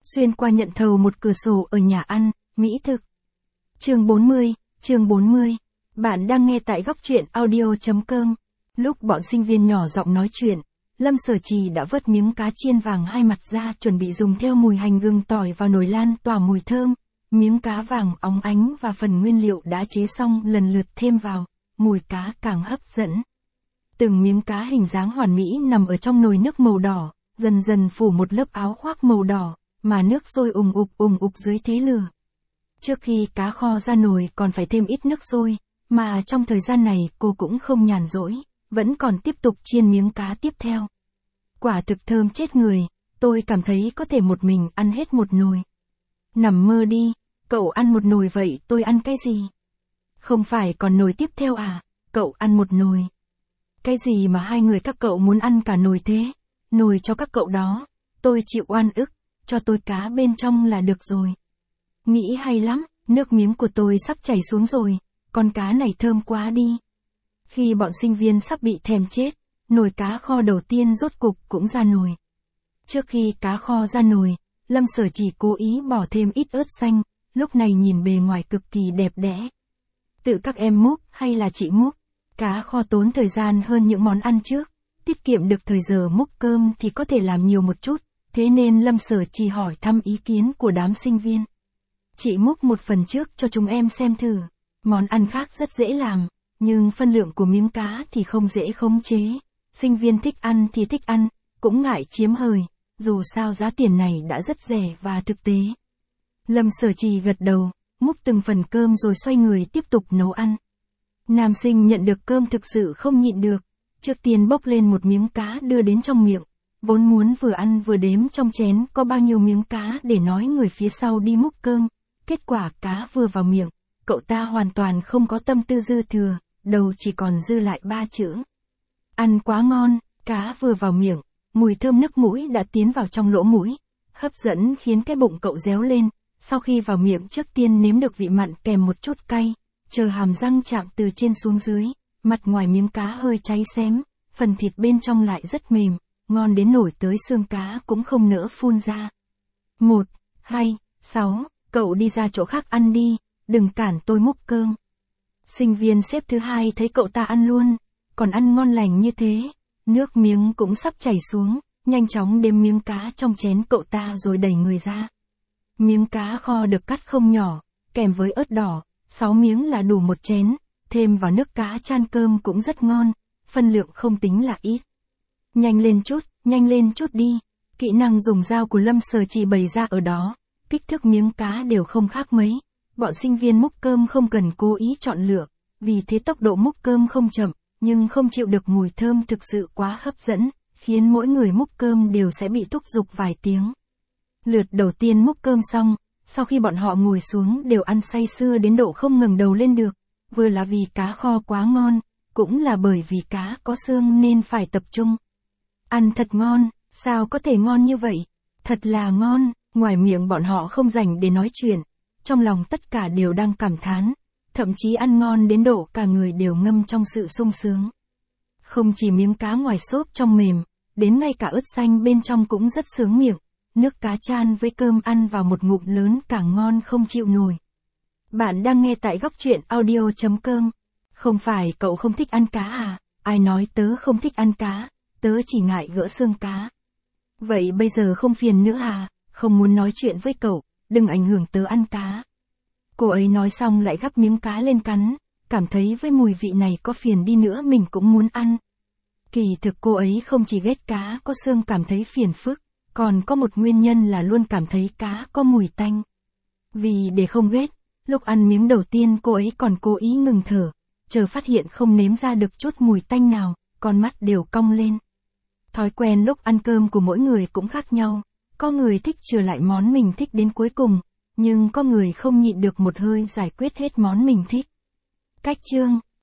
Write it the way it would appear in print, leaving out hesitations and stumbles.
Xuyên qua nhận thầu một cửa sổ ở nhà ăn, mỹ thực. Chương 40. Bạn đang nghe tại góc truyện audio.com. Lúc bọn sinh viên nhỏ giọng nói chuyện, Lâm Sở Trì đã vớt miếng cá chiên vàng hai mặt ra chuẩn bị dùng theo mùi hành gừng tỏi vào nồi lan tỏa mùi thơm. Miếng cá vàng óng ánh và phần nguyên liệu đã chế xong lần lượt thêm vào, mùi cá càng hấp dẫn. Từng miếng cá hình dáng hoàn mỹ nằm ở trong nồi nước màu đỏ, dần dần phủ một lớp áo khoác màu đỏ, mà nước sôi ùng ục dưới thế lửa. Trước khi cá kho ra nồi còn phải thêm ít nước sôi, mà trong thời gian này cô cũng không nhàn rỗi, vẫn còn tiếp tục chiên miếng cá tiếp theo. Quả thực thơm chết người, tôi cảm thấy có thể một mình ăn hết một nồi. Nằm mơ đi, cậu ăn một nồi vậy tôi ăn cái gì? Không phải còn nồi tiếp theo à, cậu ăn một nồi. Cái gì mà hai người các cậu muốn ăn cả nồi thế? Nồi cho các cậu đó, tôi chịu oan ức, cho tôi cá bên trong là được rồi. Nghĩ hay lắm, nước miếng của tôi sắp chảy xuống rồi, con cá này thơm quá đi. Khi bọn sinh viên sắp bị thèm chết, nồi cá kho đầu tiên rốt cục cũng ra nồi. Trước khi cá kho ra nồi, Lâm Sở chỉ cố ý bỏ thêm ít ớt xanh, lúc này nhìn bề ngoài cực kỳ đẹp đẽ. Tự các em múc hay là chị múc, cá kho tốn thời gian hơn những món ăn trước, tiết kiệm được thời giờ múc cơm thì có thể làm nhiều một chút, thế nên Lâm Sở chỉ hỏi thăm ý kiến của đám sinh viên. Chị múc một phần trước cho chúng em xem thử, món ăn khác rất dễ làm, nhưng phân lượng của miếng cá thì không dễ khống chế. Sinh viên thích ăn thì thích ăn, cũng ngại chiếm hời, dù sao giá tiền này đã rất rẻ và thực tế. Lâm Sở Trì gật đầu, múc từng phần cơm rồi xoay người tiếp tục nấu ăn. Nam sinh nhận được cơm thực sự không nhịn được, trước tiên bốc lên một miếng cá đưa đến trong miệng, vốn muốn vừa ăn vừa đếm trong chén có bao nhiêu miếng cá để nói người phía sau đi múc cơm, kết quả cá vừa vào miệng, cậu ta hoàn toàn không có tâm tư dư thừa, đầu chỉ còn dư lại 3 chữ. Ăn quá ngon, cá vừa vào miệng, mùi thơm nước mũi đã tiến vào trong lỗ mũi, hấp dẫn khiến cái bụng cậu réo lên, sau khi vào miệng trước tiên nếm được vị mặn kèm một chút cay, chờ hàm răng chạm từ trên xuống dưới, mặt ngoài miếng cá hơi cháy xém, phần thịt bên trong lại rất mềm, ngon đến nổi tới xương cá cũng không nỡ phun ra. 1, 2, 6, cậu đi ra chỗ khác ăn đi, đừng cản tôi múc cơm. Sinh viên xếp thứ hai thấy cậu ta ăn luôn, còn ăn ngon lành như thế, nước miếng cũng sắp chảy xuống, nhanh chóng đếm miếng cá trong chén cậu ta rồi đẩy người ra. Miếng cá kho được cắt không nhỏ, kèm với ớt đỏ, 6 miếng là đủ một chén, thêm vào nước cá chan cơm cũng rất ngon, phân lượng không tính là ít. Nhanh lên chút đi, kỹ năng dùng dao của Lâm Sở chỉ bày ra ở đó, kích thước miếng cá đều không khác mấy, bọn sinh viên múc cơm không cần cố ý chọn lựa, vì thế tốc độ múc cơm không chậm, nhưng không chịu được mùi thơm thực sự quá hấp dẫn, khiến mỗi người múc cơm đều sẽ bị thúc giục vài tiếng. Lượt đầu tiên múc cơm xong, sau khi bọn họ ngồi xuống đều ăn say sưa đến độ không ngẩng đầu lên được, vừa là vì cá kho quá ngon, cũng là bởi vì cá có xương nên phải tập trung. Ăn thật ngon, sao có thể ngon như vậy? Thật là ngon, ngoài miệng bọn họ không rảnh để nói chuyện, trong lòng tất cả đều đang cảm thán, thậm chí ăn ngon đến độ cả người đều ngâm trong sự sung sướng. Không chỉ miếng cá ngoài xốp trong mềm, đến ngay cả ớt xanh bên trong cũng rất sướng miệng, nước cá chan với cơm ăn vào một ngụm lớn càng ngon không chịu nổi. Bạn đang nghe tại góc truyện audio.com. Không phải cậu không thích ăn cá à? Ai nói tớ không thích ăn cá, tớ chỉ ngại gỡ xương cá. Vậy bây giờ không phiền nữa à? Không muốn nói chuyện với cậu, đừng ảnh hưởng tớ ăn cá. Cô ấy nói xong lại gắp miếng cá lên cắn, cảm thấy với mùi vị này có phiền đi nữa mình cũng muốn ăn. Kỳ thực cô ấy không chỉ ghét cá có xương cảm thấy phiền phức, còn có một nguyên nhân là luôn cảm thấy cá có mùi tanh. Vì để không ghét, lúc ăn miếng đầu tiên cô ấy còn cố ý ngừng thở, chờ phát hiện không nếm ra được chút mùi tanh nào, con mắt đều cong lên. Thói quen lúc ăn cơm của mỗi người cũng khác nhau, có người thích chừa lại món mình thích đến cuối cùng, nhưng có người không nhịn được một hơi giải quyết hết món mình thích. Cách chương